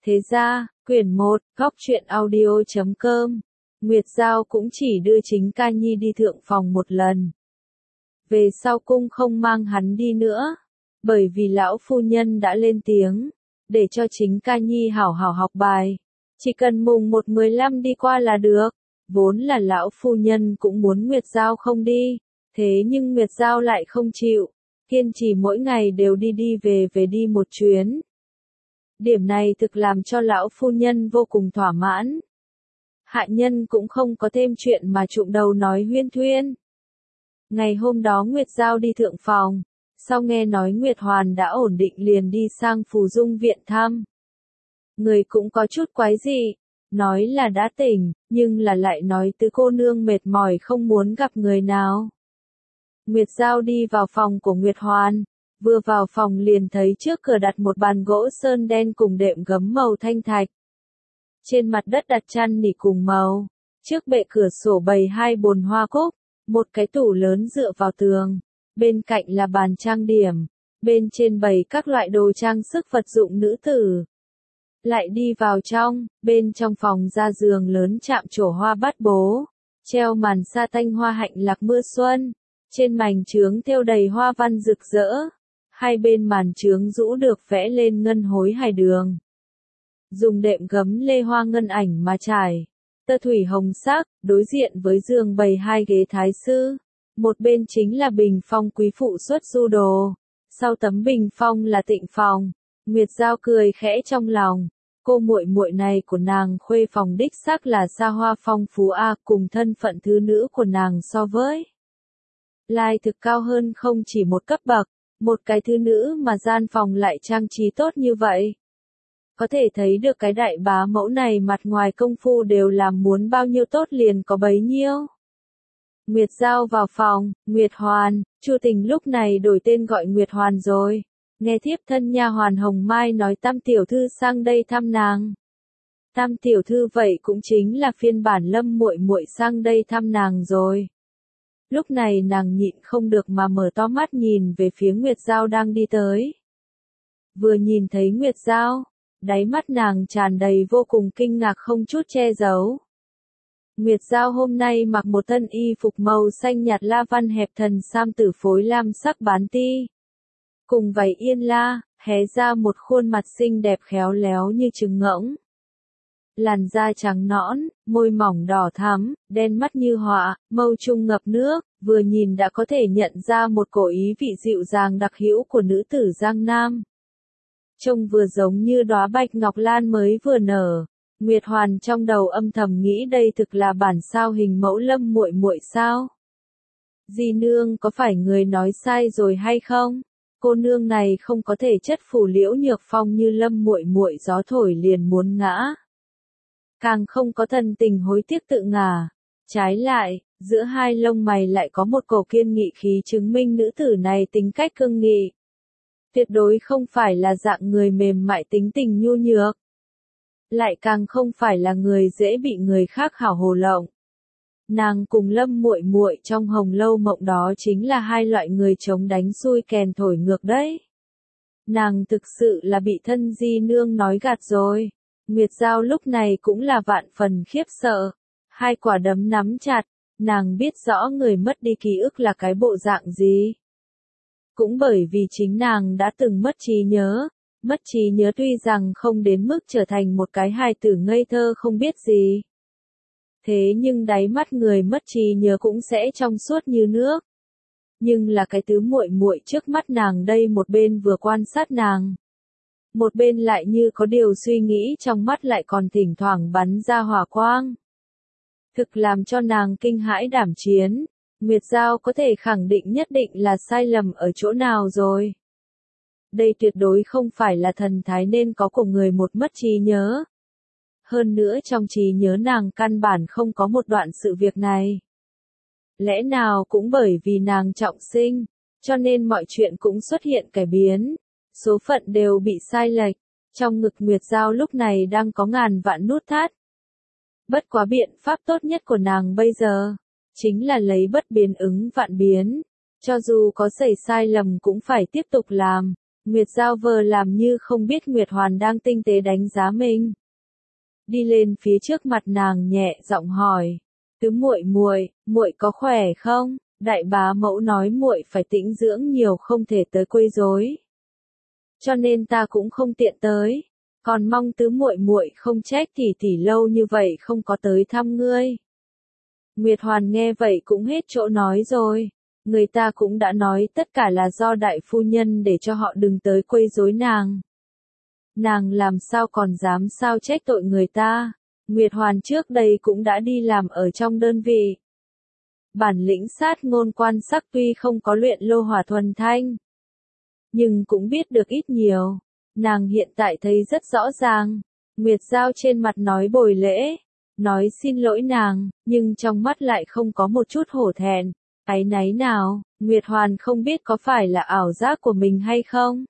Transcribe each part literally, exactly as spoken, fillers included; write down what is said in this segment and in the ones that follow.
Thế ra, quyển một, góc truyện audio chấm com, Nguyệt Giao cũng chỉ đưa chính Ca Nhi đi thượng phòng một lần. Về sau cung không mang hắn đi nữa, bởi vì lão phu nhân đã lên tiếng, để cho chính Ca Nhi hảo hảo học bài. Chỉ cần mùng một mười lăm đi qua là được, vốn là lão phu nhân cũng muốn Nguyệt Giao không đi, thế nhưng Nguyệt Giao lại không chịu, kiên trì mỗi ngày đều đi đi về về đi một chuyến. Điểm này thực làm cho lão phu nhân vô cùng thỏa mãn. Hạ nhân cũng không có thêm chuyện mà trụm đầu nói huyên thuyên. Ngày hôm đó Nguyệt Giao đi thượng phòng, sau nghe nói Nguyệt Hoàn đã ổn định liền đi sang Phù Dung viện thăm. Người cũng có chút quái dị, nói là đã tỉnh, nhưng là lại nói tứ cô nương mệt mỏi không muốn gặp người nào. Nguyệt Giao đi vào phòng của Nguyệt Hoàn, vừa vào phòng liền thấy trước cửa đặt một bàn gỗ sơn đen cùng đệm gấm màu thanh thạch. Trên mặt đất đặt chăn nỉ cùng màu, trước bệ cửa sổ bày hai bồn hoa cúc, một cái tủ lớn dựa vào tường, bên cạnh là bàn trang điểm, bên trên bày các loại đồ trang sức vật dụng nữ tử. Lại đi vào trong, bên trong phòng ra giường lớn chạm trổ hoa bát bố, treo màn sa tanh hoa hạnh lạc mưa xuân, trên mảnh trướng thêu đầy hoa văn rực rỡ, hai bên màn trướng rũ được vẽ lên ngân hối hài đường. Dùng đệm gấm lê hoa ngân ảnh mà trải, tơ thủy hồng sắc, đối diện với giường bày hai ghế thái sư, một bên chính là bình phong quý phụ xuất du đồ, sau tấm bình phong là tịnh phòng. Nguyệt Giao cười khẽ trong lòng, cô muội muội này của nàng khuê phòng đích xác là xa hoa phong phú a, cùng thân phận thứ nữ của nàng so với lai thực cao hơn không chỉ một cấp bậc, một cái thứ nữ mà gian phòng lại trang trí tốt như vậy. Có thể thấy được cái đại bá mẫu này mặt ngoài công phu đều làm muốn bao nhiêu tốt liền có bấy nhiêu. Nguyệt Giao vào phòng, Nguyệt Hoàn, Chu Tình lúc này đổi tên gọi Nguyệt Hoàn rồi. Nghe thiếp thân nha hoàn Hồng Mai nói Tam tiểu thư sang đây thăm nàng. Tam tiểu thư vậy cũng chính là phiên bản Lâm muội muội sang đây thăm nàng rồi. Lúc này nàng nhịn không được mà mở to mắt nhìn về phía Nguyệt Giao đang đi tới. Vừa nhìn thấy Nguyệt Giao, đáy mắt nàng tràn đầy vô cùng kinh ngạc không chút che giấu. Nguyệt Giao hôm nay mặc một thân y phục màu xanh nhạt la văn hẹp thần sam tử phối lam sắc bán ti. Cùng váy yên la, hé ra một khuôn mặt xinh đẹp khéo léo như trứng ngỗng. Làn da trắng nõn, môi mỏng đỏ thắm, đen mắt như họa, mâu trung ngập nước, vừa nhìn đã có thể nhận ra một cổ ý vị dịu dàng đặc hữu của nữ tử Giang Nam. Trông vừa giống như đóa bạch ngọc lan mới vừa nở. Nguyệt Hoàn trong đầu âm thầm nghĩ đây thực là bản sao hình mẫu Lâm muội muội sao? Di nương có phải người nói sai rồi hay không? Cô nương này không có thể chất phủ liễu nhược phong như Lâm muội muội gió thổi liền muốn ngã. Càng không có thần tình hối tiếc tự ngả. Trái lại, giữa hai lông mày lại có một cổ kiên nghị khí chứng minh nữ tử này tính cách cương nghị. Tuyệt đối không phải là dạng người mềm mại tính tình nhu nhược. Lại càng không phải là người dễ bị người khác hảo hồ lộng. Nàng cùng Lâm muội muội trong Hồng Lâu Mộng đó chính là hai loại người chống đánh xuôi kèn thổi ngược đấy. Nàng thực sự là bị thân Di nương nói gạt rồi. Nguyệt Giao lúc này cũng là vạn phần khiếp sợ. Hai quả đấm nắm chặt, nàng biết rõ người mất đi ký ức là cái bộ dạng gì. Cũng bởi vì chính nàng đã từng mất trí nhớ. Mất trí nhớ tuy rằng không đến mức trở thành một cái hài tử ngây thơ không biết gì. Thế nhưng đáy mắt người mất trí nhớ cũng sẽ trong suốt như nước. Nhưng là cái tứ muội muội trước mắt nàng đây, một bên vừa quan sát nàng, một bên lại như có điều suy nghĩ, trong mắt lại còn thỉnh thoảng bắn ra hỏa quang. Thực làm cho nàng kinh hãi đảm chiến. Nguyệt Giao có thể khẳng định nhất định là sai lầm ở chỗ nào rồi. Đây tuyệt đối không phải là thần thái nên có của người một mất trí nhớ. Hơn nữa trong trí nhớ nàng căn bản không có một đoạn sự việc này. Lẽ nào cũng bởi vì nàng trọng sinh, cho nên mọi chuyện cũng xuất hiện cải biến. Số phận đều bị sai lệch. Trong ngực Nguyệt Giao lúc này đang có ngàn vạn nút thắt. Bất quá biện pháp tốt nhất của nàng bây giờ, chính là lấy bất biến ứng vạn biến. Cho dù có xảy sai lầm cũng phải tiếp tục làm. Nguyệt Giao vờ làm như không biết Nguyệt Hoàn đang tinh tế đánh giá mình. Đi lên phía trước mặt nàng nhẹ giọng hỏi, "Tứ muội muội, muội có khỏe không? Đại bá mẫu nói muội phải tĩnh dưỡng nhiều không thể tới quấy rối. Cho nên ta cũng không tiện tới, còn mong tứ muội muội không trách tỷ tỷ lâu như vậy không có tới thăm ngươi." Nguyệt Hoàn nghe vậy cũng hết chỗ nói rồi, người ta cũng đã nói tất cả là do đại phu nhân để cho họ đừng tới quấy rối nàng. Nàng làm sao còn dám sao trách tội người ta, Nguyệt Hoàn trước đây cũng đã đi làm ở trong đơn vị. Bản lĩnh sát ngôn quan sắc tuy không có luyện lô hỏa thuần thanh, nhưng cũng biết được ít nhiều. Nàng hiện tại thấy rất rõ ràng, Nguyệt Giao trên mặt nói bồi lễ, nói xin lỗi nàng, nhưng trong mắt lại không có một chút hổ thẹn, áy náy nào. Nguyệt Hoàn không biết có phải là ảo giác của mình hay không.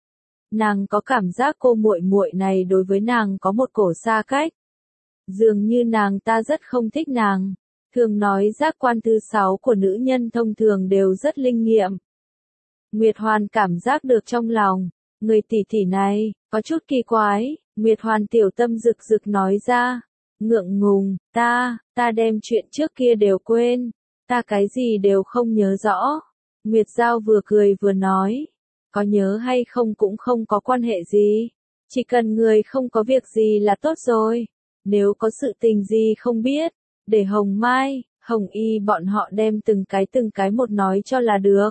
Nàng có cảm giác cô muội muội này đối với nàng có một cổ xa cách. Dường như nàng ta rất không thích nàng. Thường nói giác quan thứ sáu của nữ nhân thông thường đều rất linh nghiệm. Nguyệt Hoàn cảm giác được trong lòng, người tỷ tỷ này, có chút kỳ quái. Nguyệt Hoàn tiểu tâm rực rực nói ra, ngượng ngùng, ta, ta đem chuyện trước kia đều quên, ta cái gì đều không nhớ rõ. Nguyệt Giao vừa cười vừa nói, có nhớ hay không cũng không có quan hệ gì, chỉ cần người không có việc gì là tốt rồi, nếu có sự tình gì không biết, để Hồng Mai, Hồng Y bọn họ đem từng cái từng cái một nói cho là được.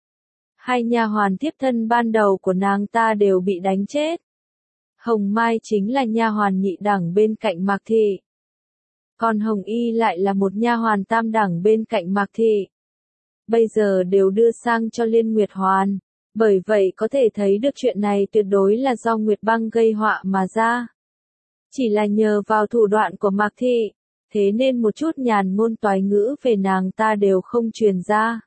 Hai nha hoàn tiếp thân ban đầu của nàng ta đều bị đánh chết. Hồng Mai chính là nha hoàn nhị đẳng bên cạnh Mạc Thị. Còn Hồng Y lại là một nha hoàn tam đẳng bên cạnh Mạc Thị. Bây giờ đều đưa sang cho Liên Nguyệt Hoàn. Bởi vậy có thể thấy được chuyện này tuyệt đối là do Nguyệt Băng gây họa mà ra. Chỉ là nhờ vào thủ đoạn của Mạc Thị, thế nên một chút nhàn ngôn toái ngữ về nàng ta đều không truyền ra.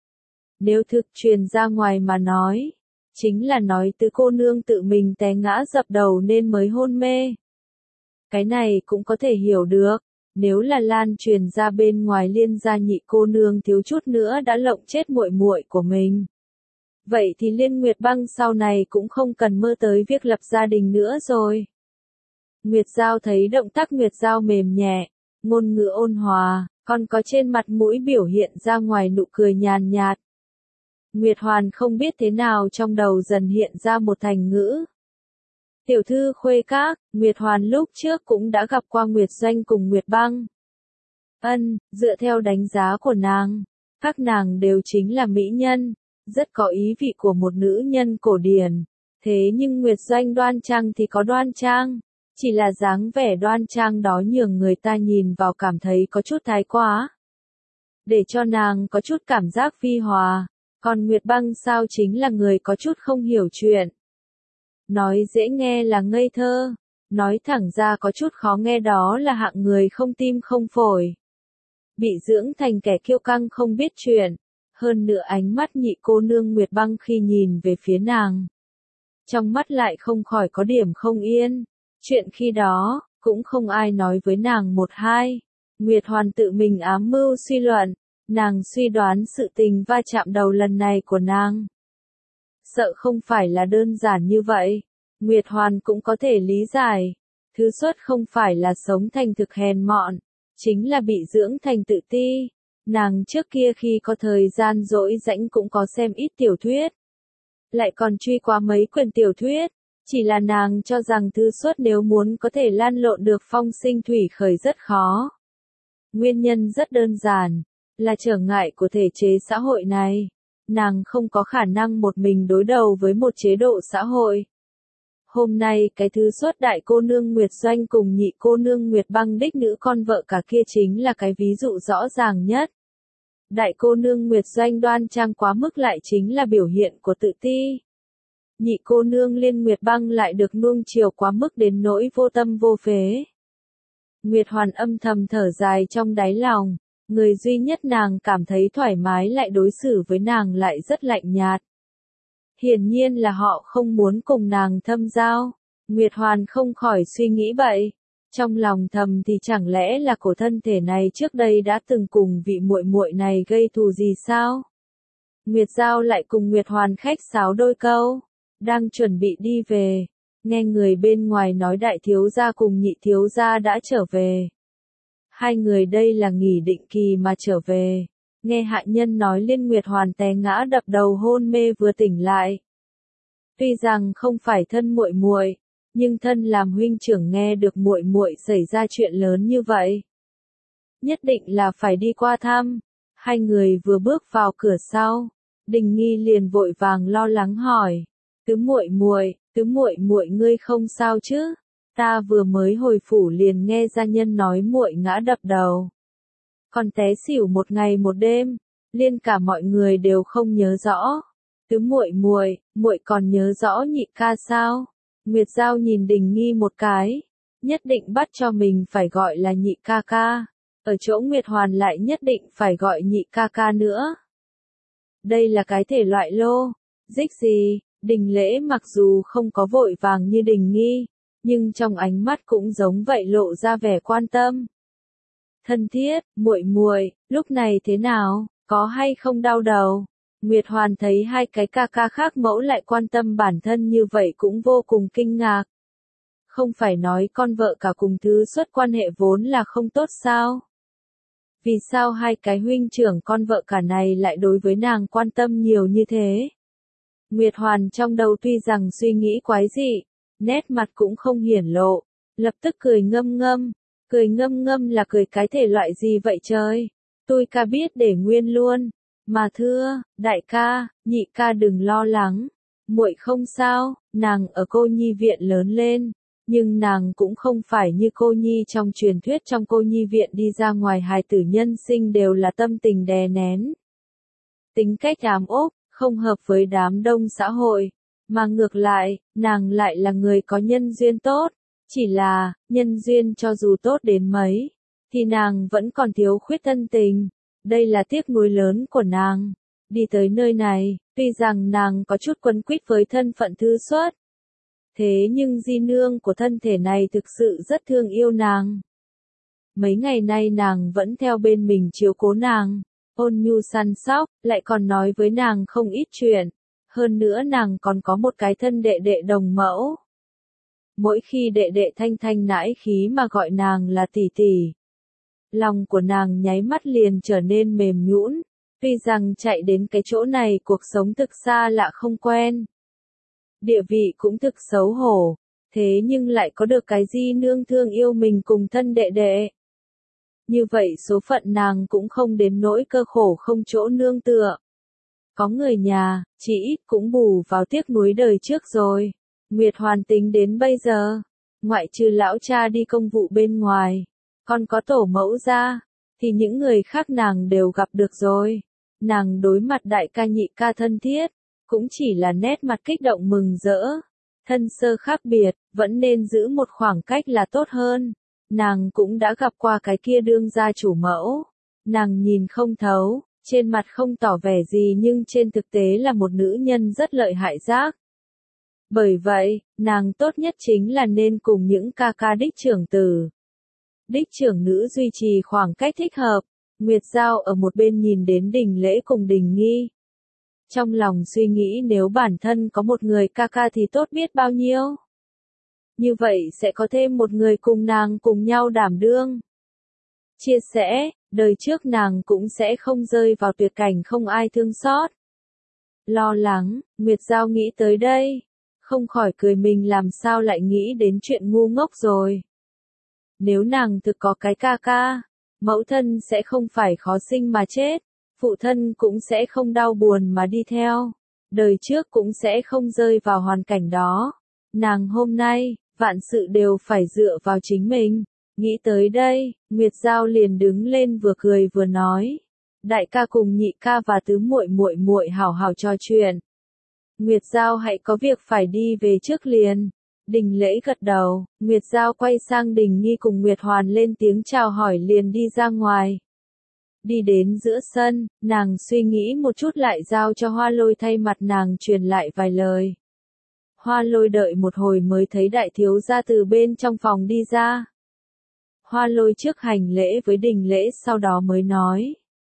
Nếu thực truyền ra ngoài mà nói, chính là nói tứ cô nương tự mình té ngã dập đầu nên mới hôn mê. Cái này cũng có thể hiểu được, nếu là lan truyền ra bên ngoài Liên gia nhị cô nương thiếu chút nữa đã lộng chết muội muội của mình. Vậy thì Liên Nguyệt Băng sau này cũng không cần mơ tới việc lập gia đình nữa rồi. Nguyệt Giao thấy động tác Nguyệt Giao mềm nhẹ, ngôn ngữ ôn hòa, còn có trên mặt mũi biểu hiện ra ngoài nụ cười nhàn nhạt. Nguyệt Hoàn không biết thế nào trong đầu dần hiện ra một thành ngữ. Tiểu thư Khuê Các, Nguyệt Hoàn lúc trước cũng đã gặp qua Nguyệt Doanh cùng Nguyệt Băng. Ân, dựa theo đánh giá của nàng, các nàng đều chính là mỹ nhân, rất có ý vị của một nữ nhân cổ điển. Thế nhưng Nguyệt Doanh đoan trang thì có đoan trang, chỉ là dáng vẻ đoan trang đó nhường người ta nhìn vào cảm thấy có chút thái quá. Để cho nàng có chút cảm giác phi hòa, còn Nguyệt Băng sao chính là người có chút không hiểu chuyện. Nói dễ nghe là ngây thơ, nói thẳng ra có chút khó nghe đó là hạng người không tim không phổi. Bị dưỡng thành kẻ kiêu căng không biết chuyện, hơn nữa ánh mắt nhị cô nương Nguyệt Băng khi nhìn về phía nàng. Trong mắt lại không khỏi có điểm không yên, chuyện khi đó, cũng không ai nói với nàng một hai. Nguyệt Hoàn tự mình ám mưu suy luận, nàng suy đoán sự tình va chạm đầu lần này của nàng. Sợ không phải là đơn giản như vậy, Nguyệt Hoàn cũng có thể lý giải. Thứ xuất không phải là sống thành thực hèn mọn, chính là bị dưỡng thành tự ti. Nàng trước kia khi có thời gian rỗi rãnh cũng có xem ít tiểu thuyết. Lại còn truy qua mấy quyển tiểu thuyết, chỉ là nàng cho rằng thứ xuất nếu muốn có thể lan lộn được phong sinh thủy khởi rất khó. Nguyên nhân rất đơn giản, là trở ngại của thể chế xã hội này. Nàng không có khả năng một mình đối đầu với một chế độ xã hội. Hôm nay cái thứ xuất đại cô nương Nguyệt Doanh cùng nhị cô nương Nguyệt Băng đích nữ con vợ cả kia chính là cái ví dụ rõ ràng nhất. Đại cô nương Nguyệt Doanh đoan trang quá mức lại chính là biểu hiện của tự ti. Nhị cô nương Liên Nguyệt Băng lại được nuông chiều quá mức đến nỗi vô tâm vô phế. Nguyệt Hoàn âm thầm thở dài trong đáy lòng, người duy nhất nàng cảm thấy thoải mái lại đối xử với nàng lại rất lạnh nhạt. Hiển nhiên là họ không muốn cùng nàng thâm giao. Nguyệt Hoàn không khỏi suy nghĩ vậy. Trong lòng thầm thì chẳng lẽ là cổ thân thể này trước đây đã từng cùng vị muội muội này gây thù gì sao? Nguyệt Giao lại cùng Nguyệt Hoàn khách sáo đôi câu. đang chuẩn bị đi về, nghe người bên ngoài nói đại thiếu gia cùng nhị thiếu gia đã trở về. Hai người đây là nghỉ định kỳ mà trở về. Nghe hạ nhân nói Liên Nguyệt Hoàn té ngã đập đầu hôn mê vừa tỉnh lại. Tuy rằng không phải thân muội muội, nhưng thân làm huynh trưởng nghe được muội muội xảy ra chuyện lớn như vậy, nhất định là phải đi qua thăm. Hai người vừa bước vào cửa sau, Đình Nghi liền vội vàng lo lắng hỏi: "Tứ muội muội, tứ muội muội ngươi không sao chứ? Ta vừa mới hồi phủ liền nghe gia nhân nói muội ngã đập đầu, còn té xỉu một ngày một đêm, liên cả mọi người đều không nhớ rõ. Tứ muội muội, muội còn nhớ rõ nhị ca sao?" Nguyệt Giao nhìn Đình Nghi một cái, nhất định bắt cho mình phải gọi là nhị ca ca, ở chỗ Nguyệt Hoàn lại nhất định phải gọi nhị ca ca nữa. Đây là cái thể loại lô, dích gì? Đình Lễ mặc dù không có vội vàng như Đình Nghi, nhưng trong ánh mắt cũng giống vậy lộ ra vẻ quan tâm. Thân thiết, muội muội, lúc này thế nào, có hay không đau đầu? Nguyệt Hoàn thấy hai cái ca ca khác mẫu lại quan tâm bản thân như vậy cũng vô cùng kinh ngạc. Không phải nói con vợ cả cùng thứ xuất quan hệ vốn là không tốt sao? Vì sao hai cái huynh trưởng con vợ cả này lại đối với nàng quan tâm nhiều như thế? Nguyệt Hoàn trong đầu tuy rằng suy nghĩ quái dị, nét mặt cũng không hiển lộ, lập tức cười ngâm ngâm. Cười ngâm ngâm là cười cái thể loại gì vậy trời? Tôi ca biết để nguyên luôn. Mà thưa, đại ca, nhị ca đừng lo lắng. Muội không sao, nàng ở cô nhi viện lớn lên. Nhưng nàng cũng không phải như cô nhi trong truyền thuyết, trong cô nhi viện đi ra ngoài hài tử nhân sinh đều là tâm tình đè nén. Tính cách ám ốp, không hợp với đám đông xã hội. Mà ngược lại, nàng lại là người có nhân duyên tốt. Chỉ là, nhân duyên cho dù tốt đến mấy, thì nàng vẫn còn thiếu khuyết thân tình. Đây là tiếc nuối lớn của nàng. Đi tới nơi này, tuy rằng nàng có chút quấn quýt với thân phận thư xuất. Thế nhưng di nương của thân thể này thực sự rất thương yêu nàng. Mấy ngày nay nàng vẫn theo bên mình chiếu cố nàng, ôn nhu săn sóc, lại còn nói với nàng không ít chuyện. Hơn nữa nàng còn có một cái thân đệ đệ đồng mẫu. Mỗi khi đệ đệ thanh thanh nãi khí mà gọi nàng là tỷ tỷ, lòng của nàng nháy mắt liền trở nên mềm nhũn. Tuy rằng chạy đến cái chỗ này cuộc sống thực xa lạ không quen, địa vị cũng thực xấu hổ, thế nhưng lại có được cái di nương thương yêu mình cùng thân đệ đệ. Như vậy số phận nàng cũng không đến nỗi cơ khổ không chỗ nương tựa. Có người nhà, chỉ ít cũng bù vào tiếc nuối đời trước rồi. Nguyệt Hoàn tính đến bây giờ, ngoại trừ lão cha đi công vụ bên ngoài, còn có tổ mẫu ra, thì những người khác nàng đều gặp được rồi. Nàng đối mặt đại ca nhị ca thân thiết, cũng chỉ là nét mặt kích động mừng rỡ. Thân sơ khác biệt, vẫn nên giữ một khoảng cách là tốt hơn. Nàng cũng đã gặp qua cái kia đương gia chủ mẫu. Nàng nhìn không thấu, trên mặt không tỏ vẻ gì nhưng trên thực tế là một nữ nhân rất lợi hại giác. Bởi vậy, nàng tốt nhất chính là nên cùng những ca ca đích trưởng tử, đích trưởng nữ duy trì khoảng cách thích hợp. Nguyệt Giao ở một bên nhìn đến Đình Lễ cùng Đình Nghi. Trong lòng suy nghĩ nếu bản thân có một người ca ca thì tốt biết bao nhiêu. Như vậy sẽ có thêm một người cùng nàng cùng nhau đảm đương. Chia sẻ, đời trước nàng cũng sẽ không rơi vào tuyệt cảnh không ai thương xót. Lo lắng, Nguyệt Giao nghĩ tới đây, không khỏi cười mình làm sao lại nghĩ đến chuyện ngu ngốc rồi. Nếu nàng thực có cái ca ca, mẫu thân sẽ không phải khó sinh mà chết, phụ thân cũng sẽ không đau buồn mà đi theo, đời trước cũng sẽ không rơi vào hoàn cảnh đó. Nàng hôm nay, vạn sự đều phải dựa vào chính mình. Nghĩ tới đây, Nguyệt Giao liền đứng lên vừa cười vừa nói, đại ca cùng nhị ca và tứ muội muội muội hảo hảo trò chuyện. Nguyệt Giao hãy có việc phải đi về trước liền. Đình Lễ gật đầu, Nguyệt Giao quay sang Đình Nghi cùng Nguyệt Hoàn lên tiếng chào hỏi liền đi ra ngoài. Đi đến giữa sân, nàng suy nghĩ một chút lại giao cho Hoa Lôi thay mặt nàng truyền lại vài lời. Hoa Lôi đợi một hồi mới thấy đại thiếu gia từ bên trong phòng đi ra. Hoa Lôi trước hành lễ với Đình Lễ sau đó mới nói.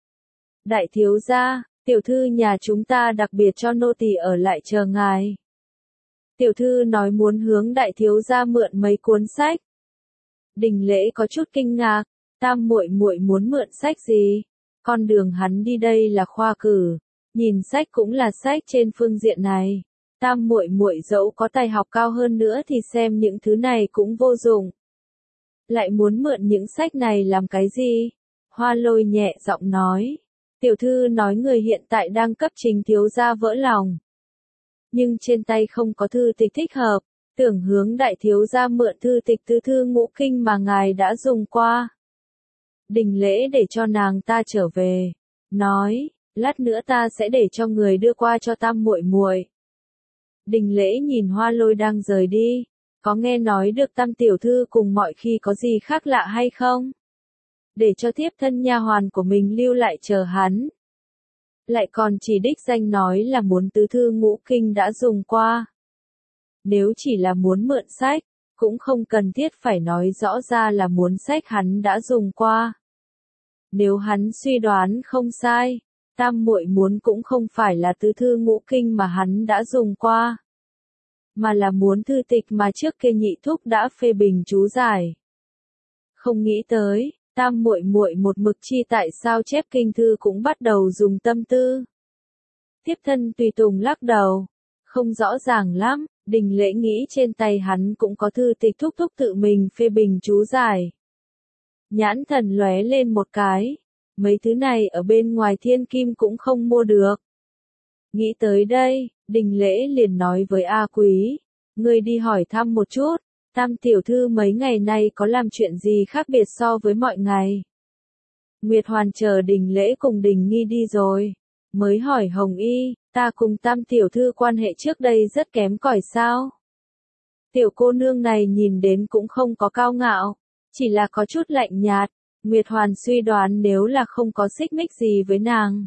Đại thiếu gia, tiểu thư nhà chúng ta đặc biệt cho nô tỳ ở lại chờ ngài. Tiểu thư nói muốn hướng đại thiếu gia mượn mấy cuốn sách. Đình Lễ có chút kinh ngạc, Tam muội muội muốn mượn sách gì? Con đường hắn đi đây là khoa cử, nhìn sách cũng là sách trên phương diện này. Tam muội muội dẫu có tài học cao hơn nữa thì xem những thứ này cũng vô dụng. Lại muốn mượn những sách này làm cái gì? Hoa Lôi nhẹ giọng nói. Tiểu thư nói người hiện tại đang cấp Trình thiếu gia vỡ lòng. Nhưng trên tay không có thư tịch thích hợp, tưởng hướng đại thiếu gia mượn thư tịch tứ thư ngũ kinh mà ngài đã dùng qua. Đình Lễ để cho nàng ta trở về, nói, lát nữa ta sẽ để cho người đưa qua cho Tam muội muội. Đình Lễ nhìn Hoa Lôi đang rời đi, có nghe nói được Tam tiểu thư cùng mọi khi có gì khác lạ hay không? Để cho tiếp thân nha hoàn của mình lưu lại chờ hắn. Lại còn chỉ đích danh nói là muốn tứ thư ngũ kinh đã dùng qua. Nếu chỉ là muốn mượn sách, cũng không cần thiết phải nói rõ ra là muốn sách hắn đã dùng qua. Nếu hắn suy đoán không sai, Tam muội muốn cũng không phải là tứ thư ngũ kinh mà hắn đã dùng qua, mà là muốn thư tịch mà trước kia Nhị thúc đã phê bình chú giải. Không nghĩ tới, Tam muội muội một mực chi tại sao chép kinh thư cũng bắt đầu dùng tâm tư. Tiếp thân tùy tùng lắc đầu, không rõ ràng lắm, Đình Lễ nghĩ trên tay hắn cũng có thư tịch thúc thúc tự mình phê bình chú giải. Nhãn thần lóe lên một cái, mấy thứ này ở bên ngoài thiên kim cũng không mua được. Nghĩ tới đây, Đình Lễ liền nói với A Quý, ngươi đi hỏi thăm một chút, Tam tiểu thư mấy ngày nay có làm chuyện gì khác biệt so với mọi ngày. Nguyệt Hoàn chờ Đình Lễ cùng Đình Nghi đi rồi, mới hỏi Hồng Y, ta cùng Tam tiểu thư quan hệ trước đây rất kém cỏi sao? Tiểu cô nương này nhìn đến cũng không có cao ngạo, chỉ là có chút lạnh nhạt. Nguyệt Hoàn suy đoán nếu là không có xích mích gì với nàng,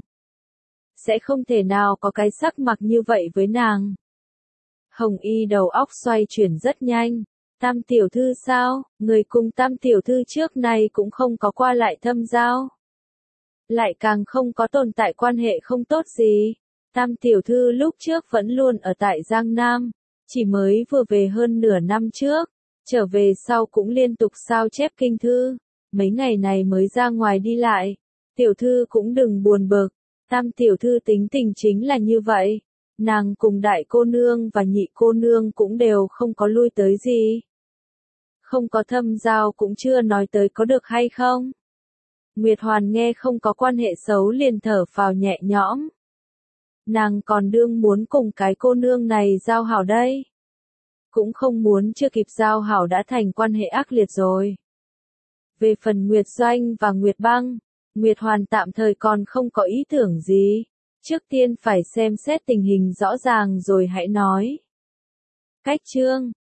sẽ không thể nào có cái sắc mặt như vậy với nàng. Hồng Y đầu óc xoay chuyển rất nhanh. Tam tiểu thư sao, người cùng Tam tiểu thư trước này cũng không có qua lại thâm giao. Lại càng không có tồn tại quan hệ không tốt gì. Tam tiểu thư lúc trước vẫn luôn ở tại Giang Nam, chỉ mới vừa về hơn nửa năm trước, trở về sau cũng liên tục sao chép kinh thư, mấy ngày này mới ra ngoài đi lại. Tiểu thư cũng đừng buồn bực, Tam tiểu thư tính tình chính là như vậy. Nàng cùng đại cô nương và nhị cô nương cũng đều không có lui tới gì. Không có thâm giao cũng chưa nói tới có được hay không. Nguyệt Hoàn nghe không có quan hệ xấu liền thở phào nhẹ nhõm. Nàng còn đương muốn cùng cái cô nương này giao hảo đây. Cũng không muốn chưa kịp giao hảo đã thành quan hệ ác liệt rồi. Về phần Nguyệt Doanh và Nguyệt Băng, Nguyệt Hoàn tạm thời còn không có ý tưởng gì. Trước tiên phải xem xét tình hình rõ ràng rồi hãy nói. Cách chương